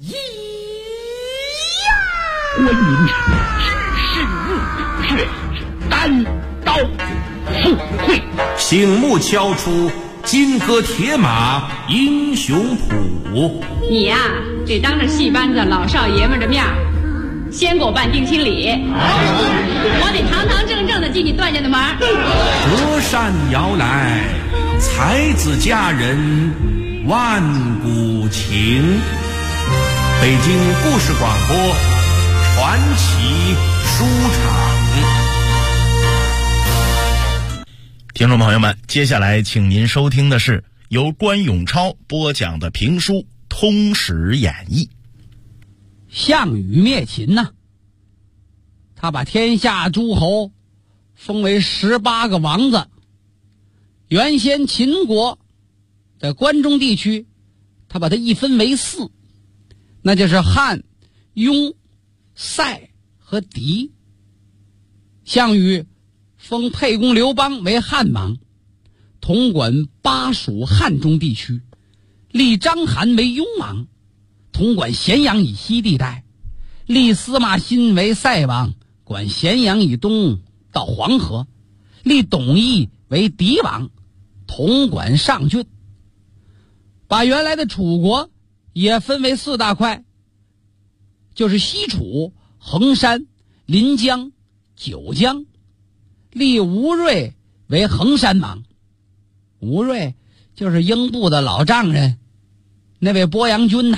咿呀！观音是单刀赴会， 醒目敲出金戈铁马英雄谱。 你呀，得当着戏班子老少爷们的面先给我办定亲礼，我得堂堂正正的进你段家的门。 隔山摇来，才子佳人万古情。北京故事广播传奇书场。 听众朋友们，接下来请您收听的是由关永超播讲的评书《通史演义》。 项羽灭秦呢，他把天下诸侯封为18个王子。原先秦国在关中地区，他把它一分为4，那就是汉、雍、塞和狄。项羽封沛公刘邦为汉王，统管巴蜀汉中地区，立章邯为雍王，统管咸阳以西地带，立司马欣为塞王，管咸阳以东到黄河，立董翳为狄王，统管上郡。把原来的楚国也分为4大块，就是西楚、衡山、临江、九江，立吴芮为衡山王。吴芮就是英布的老丈人，那位鄱阳君呐，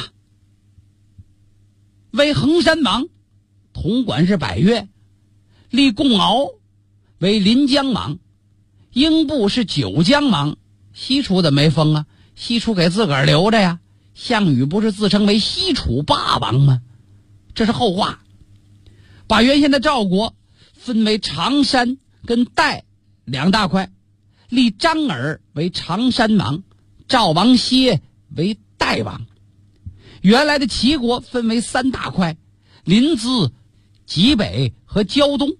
为衡山王，统管是百越。立贡敖为临江王，英布是九江王。西楚怎么没封啊？西楚给自个儿留着呀。项羽不是自称为西楚霸王吗？这是后话。把原先的赵国分为常山跟代2大块，立张耳为常山王，赵王歇为代王。原来的齐国分为3大块，临淄、济北和胶东，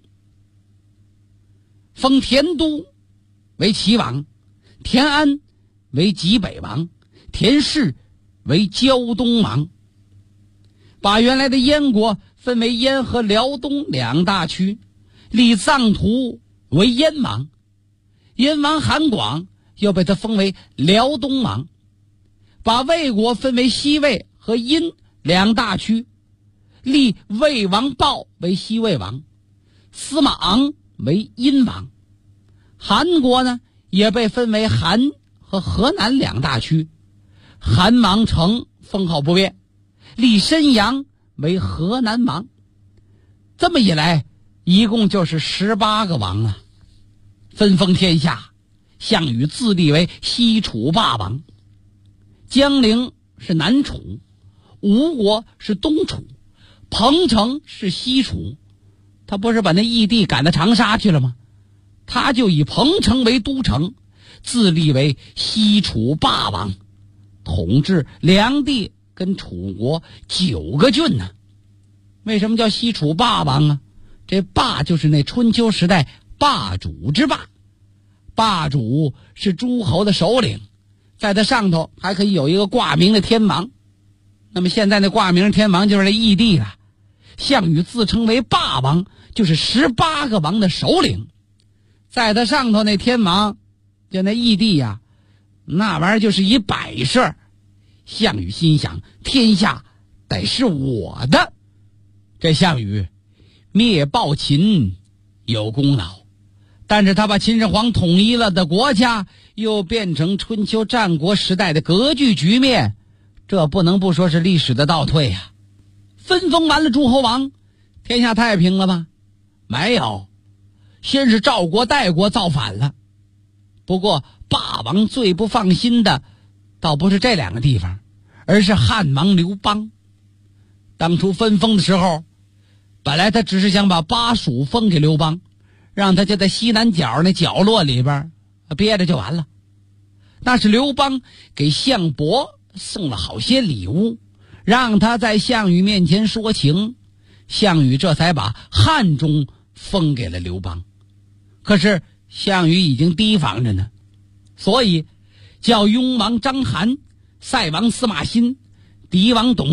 封田都为齐王，田安为济北王，田氏为胶东王。把原来的燕国分为燕和辽东2大区，立臧荼为燕王，燕王韩广又被他封为辽东王。把魏国分为西魏和殷2大区，立魏王豹为西魏王，司马昂为殷王。韩国呢，也被分为韩和河南2大区，韩王成封号不变，立申阳为河南王。这么一来，一共就是18个王啊，分封天下。项羽自立为西楚霸王，江陵是南楚，吴国是东楚，彭城是西楚。他不是把那义帝赶到长沙去了吗？他就以彭城为都城，自立为西楚霸王，统治梁地跟楚国9个郡呢。为什么叫西楚霸王啊？这霸就是那春秋时代霸主之霸，霸主是诸侯的首领，在他上头还可以有一个挂名的天王。那么现在那挂名天王就是那义帝了。项羽自称为霸王，就是18个王的首领，在他上头那天王就那义帝呀，那玩意儿就是一摆设。项羽心想，天下得是我的。这项羽灭暴秦有功劳，但是他把秦始皇统一了的国家又变成春秋战国时代的割据局面，这不能不说是历史的倒退呀。分封完了诸侯王，天下太平了吗？没有，先是赵国、代国造反了。不过霸王最不放心的倒不是这2个地方，而是汉王刘邦。当初分封的时候，本来他只是想把巴蜀封给刘邦，让他就在西南角那角落里边憋着就完了。那是刘邦给项伯送了好些礼物，让他在项羽面前说情，项羽这才把汉中封给了刘邦。可是项羽已经提防着呢，所以叫雍王章邯、塞王司马欣、狄王董翳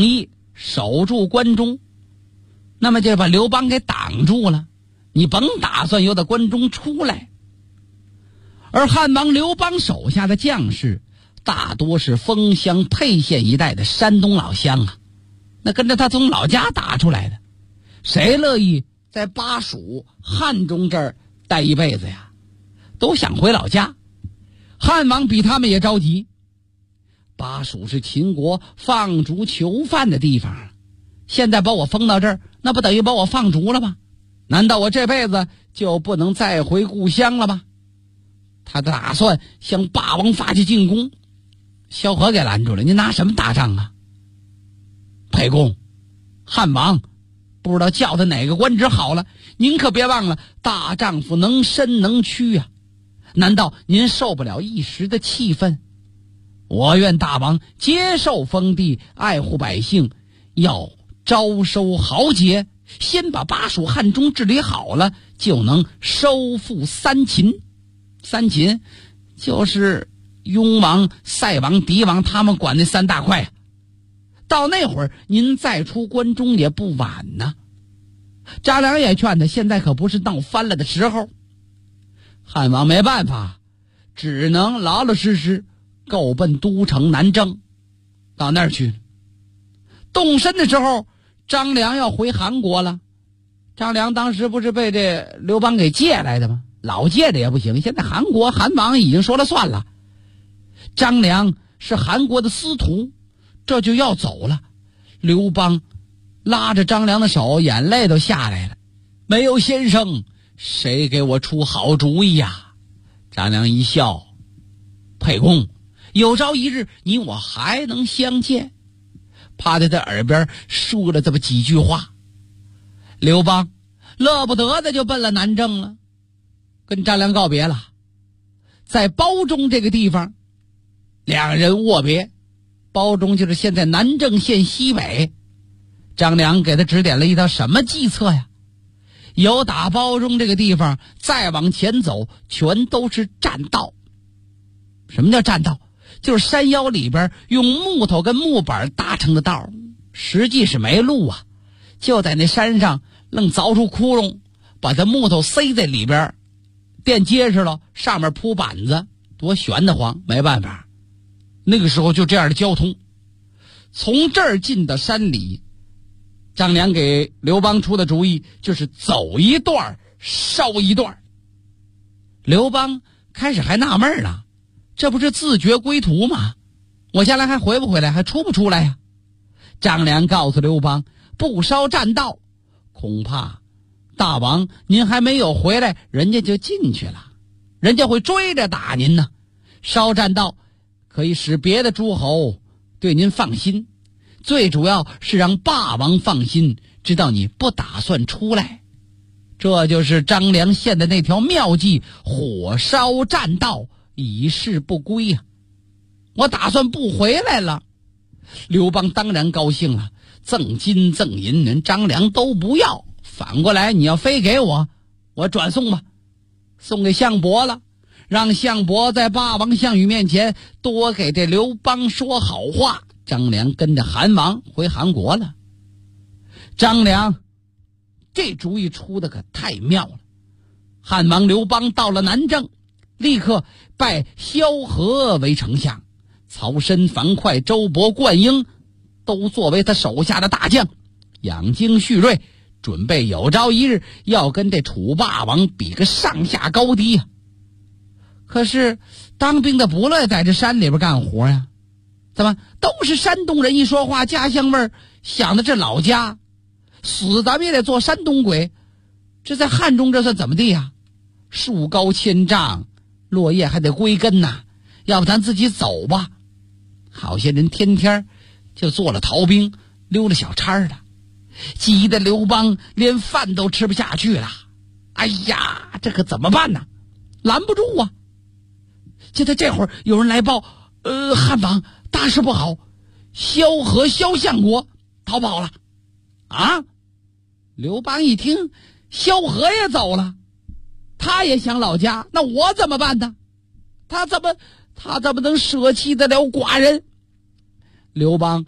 守住关中，那么就把刘邦给挡住了，你甭打算由得关中出来。而汉王刘邦手下的将士大多是丰乡沛县一带的山东老乡啊，那跟着他从老家打出来的，谁乐意在巴蜀汉中这儿待一辈子呀？都想回老家。汉王比他们也着急，巴蜀是秦国放逐囚犯的地方，现在把我封到这儿，那不等于把我放逐了吗？难道我这辈子就不能再回故乡了吗？他打算向霸王发起进攻，萧何给拦住了。你拿什么打仗啊？沛公，汉王不知道叫他哪个官职好了，您可别忘了，大丈夫能伸能屈啊！难道您受不了一时的气愤？我愿大王接受封地，爱护百姓，要招收豪杰，先把巴蜀汉中治理好了，就能收复三秦。三秦就是雍王、塞王、狄王他们管那三大块啊。到那会儿您再出关中也不晚呢。张良也劝他，现在可不是闹翻了的时候。汉王没办法，只能老老实实够奔都城南郑，到那儿去。动身的时候，张良要回韩国了。张良当时不是被这刘邦给借来的吗？老借的也不行，现在韩国韩王已经说了算了。张良是韩国的司徒，这就要走了。刘邦拉着张良的手，眼泪都下来了。没有先生，谁给我出好主意呀？张良一笑，沛公，有朝一日你我还能相见。趴在他耳边说了这么几句话。刘邦乐不得的就奔了南郑了，跟张良告别了。在褒中这个地方，两人握别。褒中就是现在南郑县西北。张良给他指点了一条什么计策呀？由打褒中这个地方再往前走，全都是栈道。什么叫栈道？就是山腰里边用木头跟木板搭成的道，实际是没路啊，就在那山上愣凿出窟窿，把这木头塞在里边，垫结实了，上面铺板子，多悬得慌。没办法，那个时候就这样的交通。从这儿进到山里，张良给刘邦出的主意就是走一段烧一段。刘邦开始还纳闷了，这不是自绝归途吗？我将来还回不回来，还出不出来呀？张良告诉刘邦，不烧栈道，恐怕大王您还没有回来，人家就进去了，人家会追着打您呢。烧栈道可以使别的诸侯对您放心，最主要是让霸王放心，知道你不打算出来。这就是张良献的那条妙计，火烧栈道，以示不归呀。我打算不回来了。刘邦当然高兴了，赠金赠银人张良都不要，反过来你要非给我，我转送吧，送给项伯了，让项伯在霸王项羽面前多给这刘邦说好话。张良跟着韩王回韩国了。张良这主意出的可太妙了。汉王刘邦到了南郑，立刻拜萧何为丞相，曹参、樊哙、周勃、灌婴都作为他手下的大将，养精蓄锐，准备有朝一日要跟这楚霸王比个上下高低啊。可是当兵的不乐意在这山里边干活呀，怎么都是山东人，一说话家乡味儿，想的这老家，死咱们也得做山东鬼。这在汉中这算怎么地呀？树高千丈，落叶还得归根呐，要不咱自己走吧。好些人天天就做了逃兵，溜了小差的，急得刘邦连饭都吃不下去了。哎呀，这可怎么办呢？拦不住啊。就在这会儿有人来报，汉王大事不好，萧何萧相国逃跑了。啊！刘邦一听萧何也走了，他也想老家，那我怎么办呢？他怎么能舍弃得了寡人？刘邦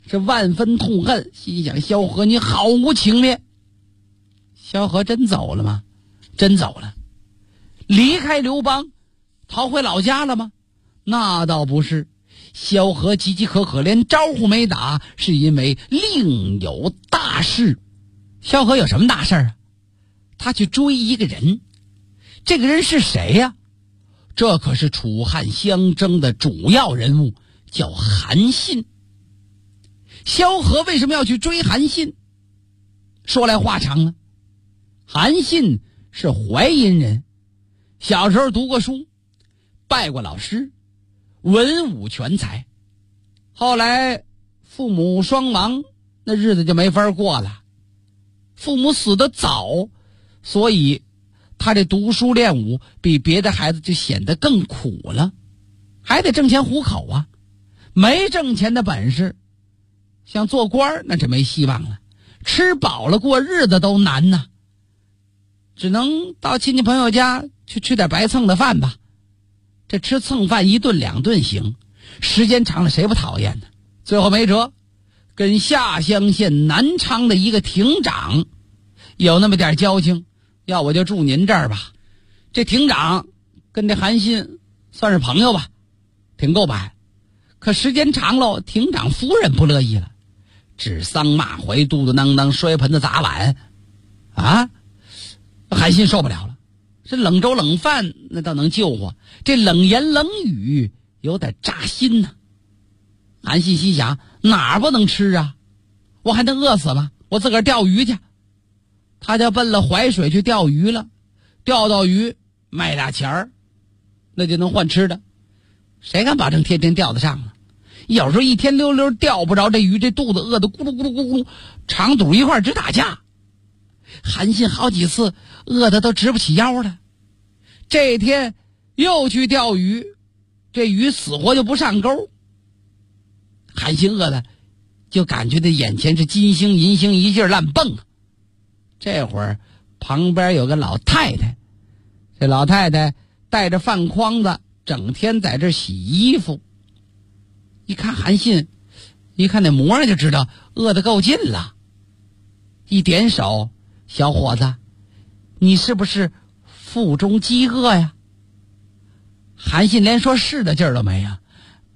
是万分痛恨，心想萧何你好无情面。萧何真走了吗？真走了。离开刘邦逃回老家了吗？那倒不是。萧何岌岌可可，连招呼没打，是因为另有大事。萧何有什么大事啊？他去追一个人。这个人是谁呀？这可是楚汉相争的主要人物，叫韩信。萧何为什么要去追韩信？说来话长了。韩信是淮阴人，小时候读过书，拜过老师，文武全才。后来父母双亡，那日子就没法过了。父母死得早，所以他这读书练武比别的孩子就显得更苦了，还得挣钱糊口啊。没挣钱的本事，想做官那就没希望了，吃饱了过日子都难呐。只能到亲戚朋友家去吃点白蹭的饭吧。这吃蹭饭1顿2顿行，时间长了谁不讨厌呢？最后没辙，跟下乡县南昌的一个亭长有那么点交情，要我就住您这儿吧。这亭长跟这韩信算是朋友吧，挺够摆。可时间长了，亭长夫人不乐意了，指桑骂槐，嘟嘟囔囔，摔盆子砸碗啊！韩信受不了了，这冷粥冷饭那倒能救活，这冷言冷语有点扎心呢。韩信心想，哪儿不能吃啊？我还能饿死吗？我自个儿钓鱼去。他就奔了淮水去钓鱼了，钓到鱼卖俩钱儿，那就能换吃的。谁敢保证天天钓得上啊？有时候一天溜溜钓不着这鱼，这肚子饿得咕噜咕噜咕噜，肠肚一块直打架。韩信好几次饿得都直不起腰了。这天又去钓鱼，这鱼死活就不上钩。韩信饿的就感觉这眼前是金星银星一劲儿乱蹦啊。这会儿旁边有个老太太，这老太太带着饭筐子，整天在这洗衣服。一看韩信，一看那模样就知道饿得够劲了。一点手，小伙子，你是不是腹中饥饿呀？韩信连说是的劲儿都没啊，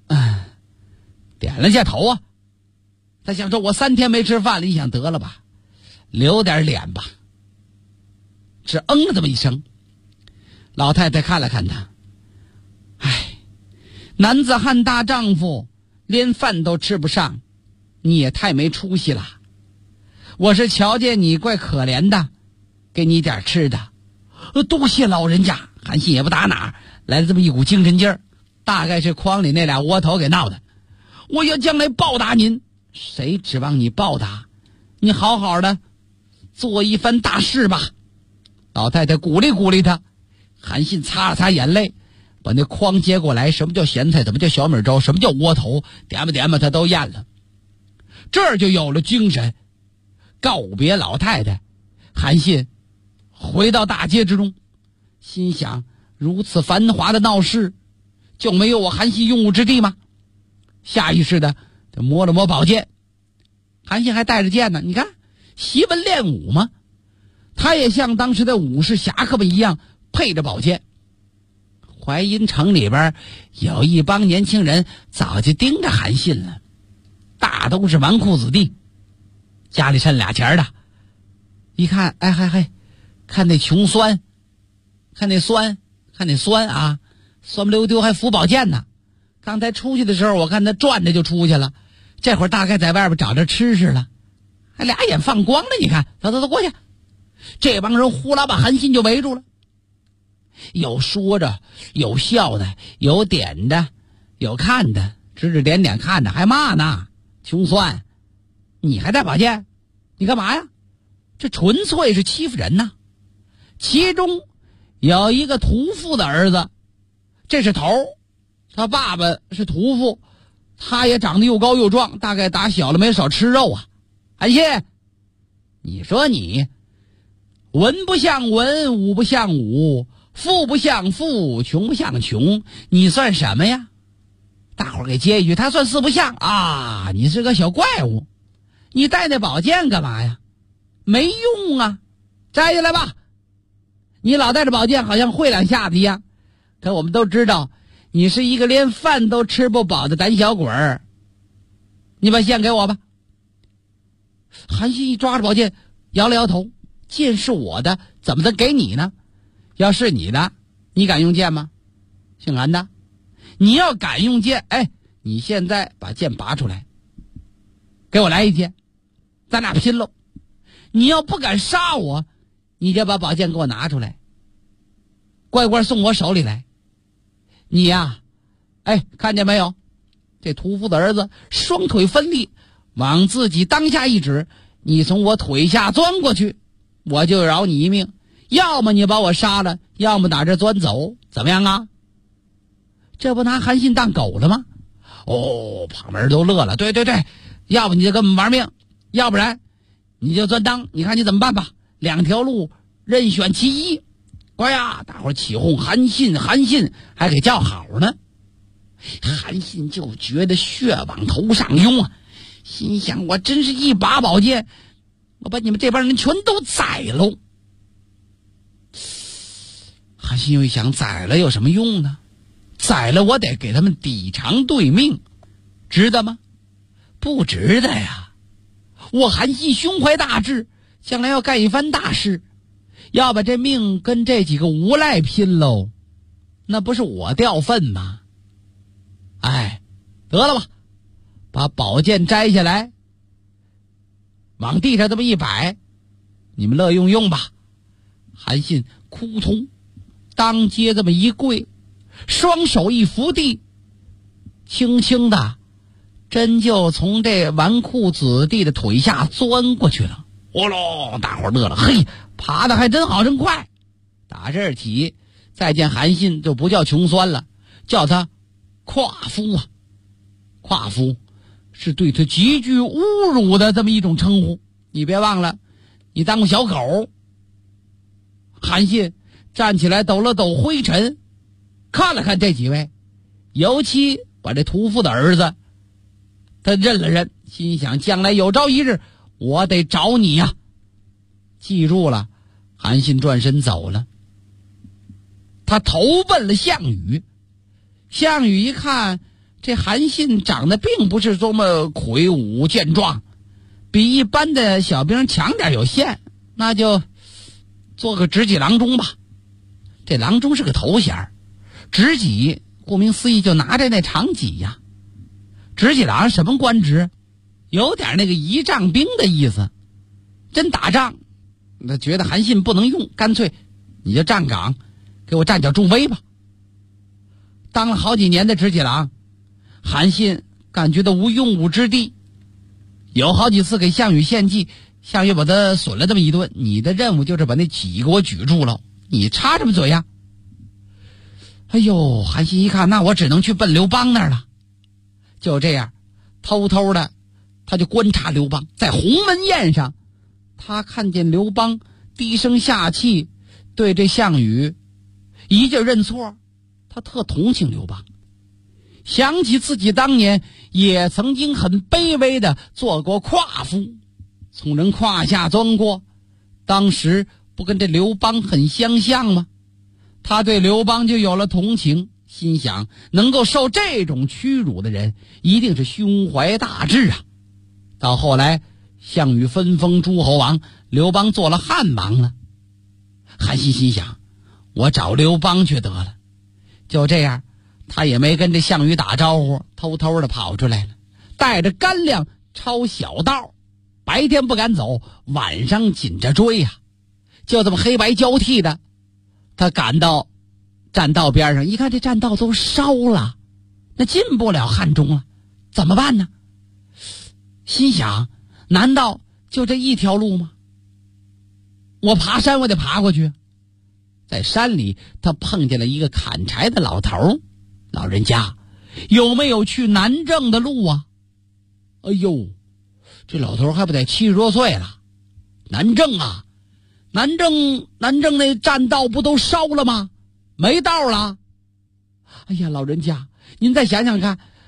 点了下头啊。他想说我3天没吃饭了，你想得了吧，留点脸吧。只嗯了这么一声。老太太看了看他，男子汉大丈夫，连饭都吃不上，你也太没出息了。我是瞧见你怪可怜的，给你点吃的。多谢老人家。韩信也不打哪来了这么一股精神劲儿，大概是筐里那俩窝头给闹的。我要将来报答您。谁指望你报答？你好好的做一番大事吧。老太太鼓励鼓励他。韩信擦了擦眼泪，把那筐接过来。什么叫咸菜？怎么叫小米粥？什么叫窝头？点吧点吧，他都咽了。这儿就有了精神。告别老太太，韩信回到大街之中，心想如此繁华的闹市，就没有我韩信用武之地吗？下意识的就摸了摸宝剑。韩信还带着剑呢，你看习文练武嘛，他也像当时的武士侠客们一样配着宝剑。淮阴城里边有一帮年轻人早就盯着韩信了，大都是纨绔子弟，家里趁俩钱的。一看看那穷酸，看那酸啊，酸不溜丢还扶宝剑呢。刚才出去的时候我看他转着就出去了，这会儿大概在外边找着吃食了，还俩眼放光了。你看走过去。这帮人呼啦把韩信就围住了，有说着有笑的，有点的有看的，指指点点看着还骂呢。穷酸，你还带宝剑？你干嘛呀？这纯粹是欺负人呐。其中有一个屠夫的儿子，这是头，他爸爸是屠夫，他也长得又高又壮，大概打小了没少吃肉啊。韩信，你说你文不像文，武不像武，富不像富，穷不像穷，你算什么呀？ 大伙儿给接一句，他算四不像啊，你是个小怪物，你带那宝剑干嘛呀？没用啊，摘下来吧。你老带着宝剑好像会两下子一样，可我们都知道你是一个连饭都吃不饱的胆小鬼儿。你把剑给我吧。韩信一抓着宝剑摇了摇头，剑是我的，怎么能给你呢？要是你的，你敢用剑吗？姓韩的，你要敢用剑，你现在把剑拔出来，给我来一剑，咱俩拼喽。你要不敢杀我，你就把宝剑给我拿出来，乖乖送我手里来。你呀，看见没有？这屠夫的儿子双腿分立，往自己当下一指，你从我腿下钻过去，我就饶你一命，要么你把我杀了，要么打这钻走，怎么样啊？这不拿韩信当狗了吗？旁边人都乐了。对，要不你就跟我们玩命，要不然你就钻裆，你看你怎么办吧。两条路任选其一。乖呀，大伙起哄，韩信还给叫好呢。韩信就觉得血往头上涌啊，心想我真是一把宝剑，我把你们这帮人全都宰喽。韩信又一想，宰了有什么用呢？宰了我得给他们抵偿对命，值得吗？不值得呀。我韩信胸怀大志，将来要干一番大事，要把这命跟这几个无赖拼喽，那不是我掉份吗？得了吧，把宝剑摘下来，往地上这么一摆，你们乐用吧。韩信扑通当街这么一跪，双手一扶地，轻轻的真就从这纨绔子弟的腿下钻过去了。大伙乐了，嘿，爬得还真好真快。打这儿起再见韩信就不叫穷酸了，叫他夸夫啊。夸夫是对他极具侮辱的这么一种称呼，你别忘了你当过小狗。韩信站起来抖了抖灰尘，看了看这几位，尤其把这屠夫的儿子他认了认，心想将来有朝一日我得找你呀。记住了，韩信转身走了。他投奔了项羽。项羽一看这韩信长得并不是多么魁梧健壮，比一般的小兵强点有限，那就做个执戟郎中吧。这郎中是个头衔，执戟顾名思义就拿着那长戟呀。执戟郎什么官职？有点那个仪仗兵的意思。真打仗他觉得韩信不能用，干脆你就站岗给我站脚助威吧。当了好几年的执戟郎，韩信感觉到无用武之地，有好几次给项羽献计，项羽把他损了这么一顿，你的任务就是把那戟给我举住了，你插什么嘴呀？韩信一看，那我只能去奔刘邦那儿了。就这样偷偷的他就观察刘邦。在鸿门宴上，他看见刘邦低声下气对这项羽一劲认错，他特同情刘邦，想起自己当年也曾经很卑微的做过夸夫，从人胯下钻过，当时不跟这刘邦很相像吗？他对刘邦就有了同情，心想能够受这种屈辱的人一定是胸怀大志啊。到后来项羽分封诸侯王，刘邦做了汉王了。韩信心想，我找刘邦去得了。就这样，他也没跟这项羽打招呼，偷偷的跑出来了，带着干粮抄小道，白天不敢走，晚上紧着追呀。就这么黑白交替的，他赶到栈道边上，一看这栈道都烧了，那进不了汉中了，怎么办呢？心想，难道就这一条路吗？我爬山我得爬过去。在山里他碰见了一个砍柴的老头。老人家，有没有去南郑的路啊？这老头还不得70多岁了。南郑啊，南郑那栈道不都烧了吗？没道了。老人家，您再想想看，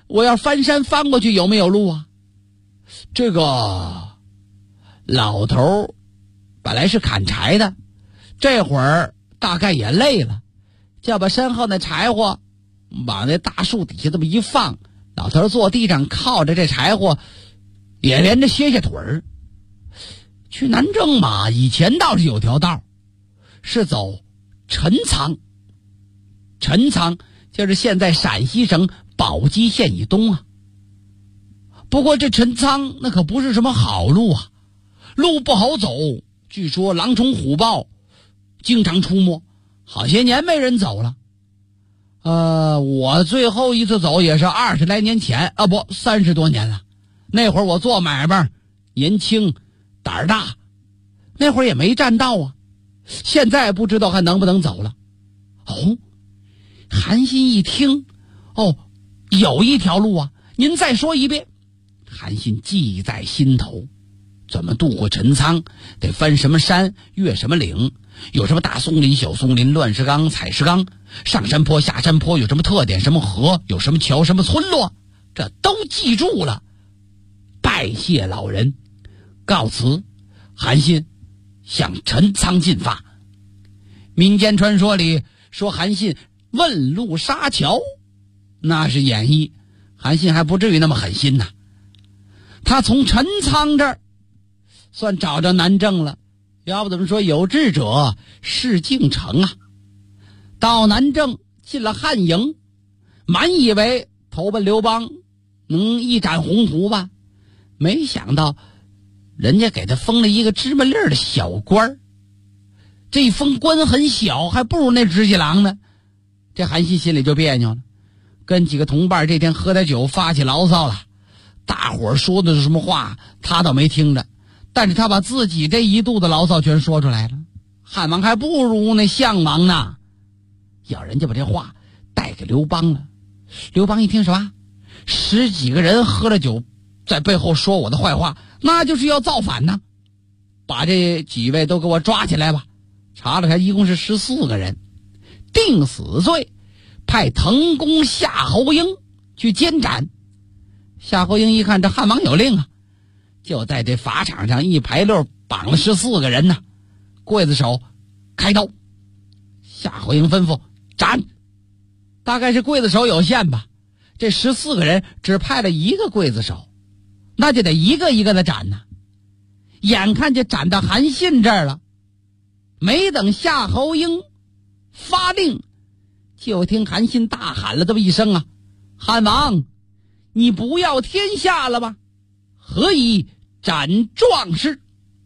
我要翻山翻过去有没有路啊？这个老头本来是砍柴的，这会儿大概也累了，就把身后那柴火往那大树底下这么一放，老头坐地上靠着这柴火也连着歇歇腿儿。去南郑嘛，以前倒是有条道，是走陈仓。陈仓就是现在陕西省宝鸡县以东啊。不过这陈仓那可不是什么好路啊，路不好走，据说狼虫虎豹经常出没，好些年没人走了。我最后一次走也是20来年前啊，不，30多年了。那会儿我做买卖，年轻胆儿大，那会儿也没占道啊。现在不知道还能不能走了。哦，韩信一听，有一条路啊，您再说一遍。韩信记在心头，怎么渡过陈仓，得翻什么山，越什么岭，有什么大松林、小松林、乱石岗、采石岗，上山坡、下山坡有什么特点，什么河，有什么桥，什么村落，这都记住了。拜谢老人，告辞。韩信向陈仓进发。民间传说里说韩信问路杀樵，那是演绎，韩信还不至于那么狠心呐。他从陈仓这儿算找着南郑了，要不怎么说有志者事竟成啊。到南郑进了汉营，满以为投奔刘邦能一展宏图吧，没想到人家给他封了一个芝麻粒儿的小官儿。这一封官很小，还不如那直系郎呢。这韩信心里就别扭了，跟几个同伴这天喝点酒发起牢骚了。大伙儿说的是什么话他倒没听着，但是他把自己这一肚子牢骚全说出来了。汉王还不如那项王呢，要人家把这话带给刘邦了。刘邦一听什么10几个人喝了酒在背后说我的坏话，那就是要造反呢。把这几位都给我抓起来吧。查了查，一共是14个人，定死罪，派滕公夏侯婴去监斩。夏侯婴一看这汉王有令啊，就在这法场上一排溜绑了14个人呢，刽子手开刀。夏侯婴吩咐斩，大概是刽子手有限吧，这14个人只派了1个刽子手，那就得一个一个的斩呢。眼看就斩到韩信这儿了，没等夏侯婴发令，就听韩信大喊了这么一声啊，汉王，你不要天下了吧？何以斩壮士？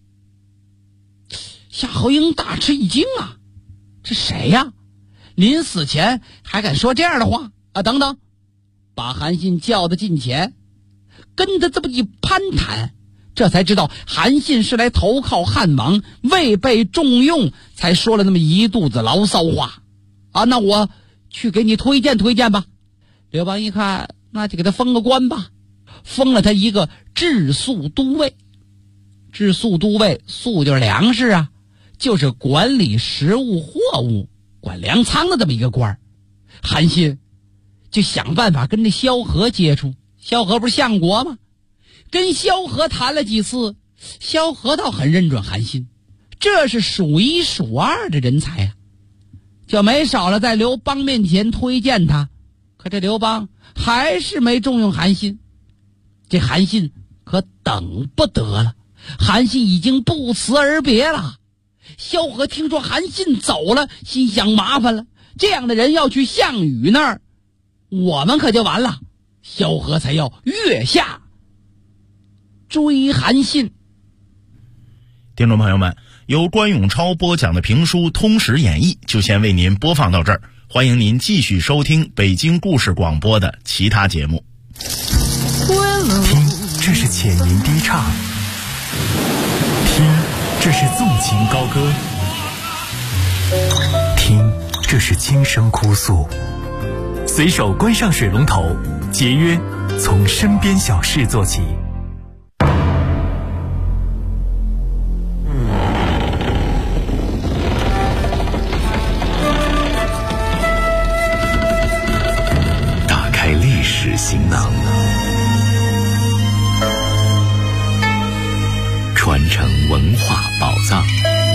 夏侯婴大吃一惊啊，这谁呀？临死前还敢说这样的话啊！等等，把韩信叫到近前，跟他这么一攀谈，这才知道韩信是来投靠汉王，未被重用，才说了那么一肚子牢骚话啊！那我去给你推荐推荐吧。刘邦一看，那就给他封个官吧，封了他一个治粟都尉。治粟都尉，粟就是粮食啊，就是管理食物货物、管粮仓的这么一个官儿。韩信就想办法跟这萧何接触，萧何不是相国吗？跟萧何谈了几次，萧何倒很认准韩信，这是数1数2的人才啊，就没少了在刘邦面前推荐他。可这刘邦还是没重用韩信，这韩信可等不得了，韩信已经不辞而别了。萧何听说韩信走了，心想麻烦了，这样的人要去项羽那儿，我们可就完了。萧何才要月下追韩信。 听众朋友们，由关永超播讲的评书《通史演义》就先为您播放到这儿，欢迎您继续收听北京故事广播的其他节目。 听，这是浅吟低唱；听，这是纵情高歌；听，这是轻声哭诉。随手关上水龙头，节约从身边小事做起。打开历史， 史行囊，传承文化宝藏。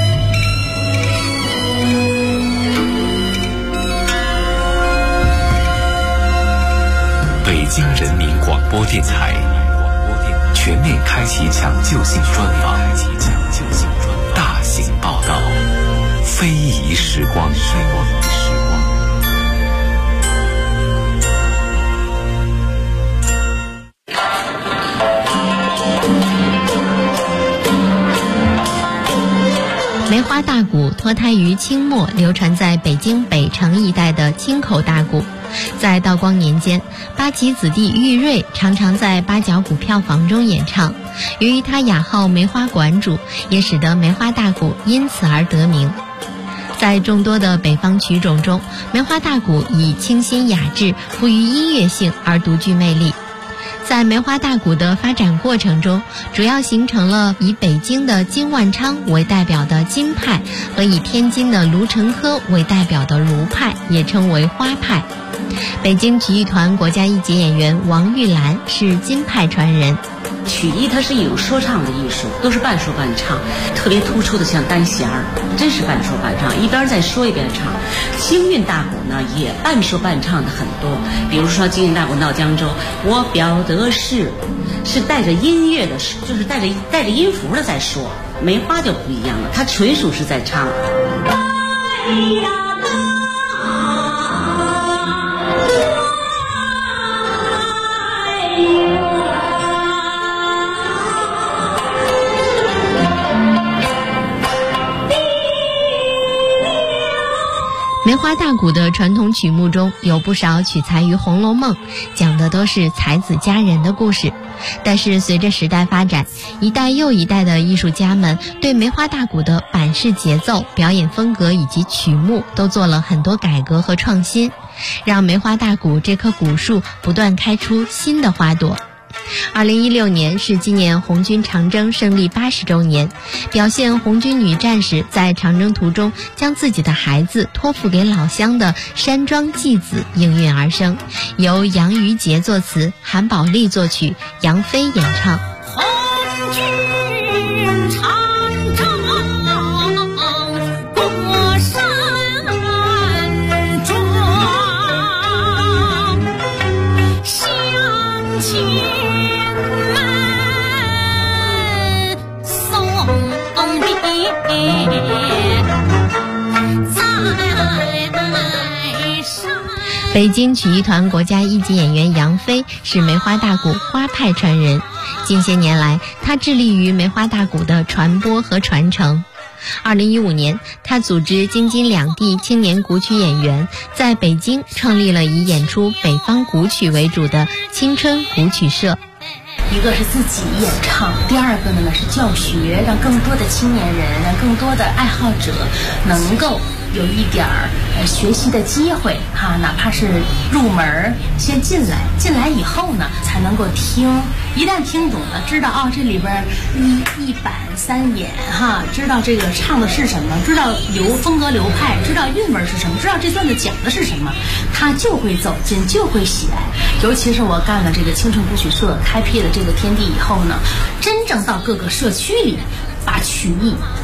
北京人民广播电台全面开启抢救性专访，大型报道，非遗时光。 梅花大鼓脱胎于清末流传在北京北城一带的清口大鼓，在道光年间，八旗子弟玉瑞常常在八角鼓票房中演唱。由于他雅号梅花馆主，也使得梅花大鼓因此而得名。在众多的北方曲种中，梅花大鼓以清新雅致、富于音乐性而独具魅力。在梅花大鼓的发展过程中，主要形成了以北京的金万昌为代表的金派和以天津的卢成科为代表的卢派，也称为花派。北京曲艺团国家一级演员王玉兰是金派传人。 曲艺它是一种说唱的艺术，都是半说半唱，特别突出的像单弦儿，真是半说半唱，一边在说一边唱。京韵大鼓呢也半说半唱的很多，比如说京韵大鼓闹江州，我表的是带着音乐的，就是带着音符的在说。梅花就不一样了，它纯属是在唱。 梅花大鼓的传统曲目中有不少取材于《红楼梦》，讲的都是才子佳人的故事。但是随着时代发展，一代又一代的艺术家们对梅花大鼓的板式节奏、表演风格以及曲目都做了很多改革和创新，让梅花大鼓这棵古树不断开出新的花朵。2016年是纪念红军长征胜利80周年，表现红军女战士在长征途中将自己的孩子托付给老乡的山庄祭子应运而生，由杨于杰作词，韩宝利作曲，杨飞演唱。 红军长征过山庄，乡亲北京曲艺团国家一级演员杨飞是梅花大鼓花派传人，近些年来他致力于梅花大鼓的传播和传承。2015年，他组织京津两地青年古曲演员在北京创立了以演出北方古曲为主的青春古曲社。 一个是自己演唱，第二个呢是教学，让更多的青年人，让更多的爱好者能够有一点学习的机会哈，哪怕是入门先进来以后呢，才能够听，一旦听懂了，知道这里边一板三眼哈，知道这个唱的是什么，知道风格流派，知道韵味是什么，知道这段子讲的是什么，他就会走进，就会喜爱。尤其是我干了这个青春古曲社，开辟了这个天地以后呢，真正到各个社区里把曲艺